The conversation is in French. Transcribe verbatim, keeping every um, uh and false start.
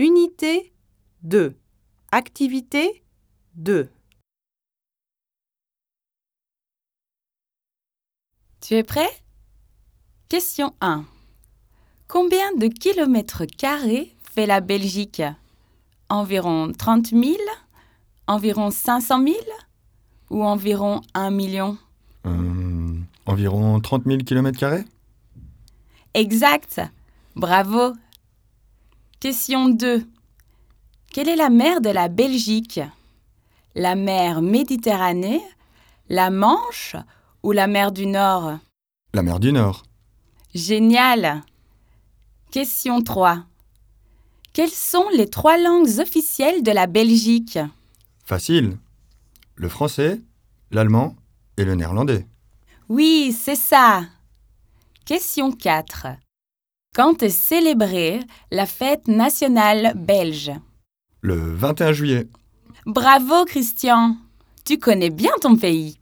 Unité deux. Activité deux. Tu es prêt? Question un. Combien de kilomètres carrés fait la Belgique? Environ trente mille? Environ cinq cent mille? Ou environ un million? Euh, environ trente mille kilomètres carrés? Exact! Bravo! Question deux. Quelle est la mer de la Belgique? La mer Méditerranée, la Manche ou la mer du Nord? La mer du Nord. Génial! Question trois. Quelles sont les trois langues officielles de la Belgique? Facile. Le français, l'allemand et le néerlandais. Oui, c'est ça! Question quatre. Quand est célébrée la fête nationale belge? Le vingt et un juillet. Bravo, Christian! Tu connais bien ton pays.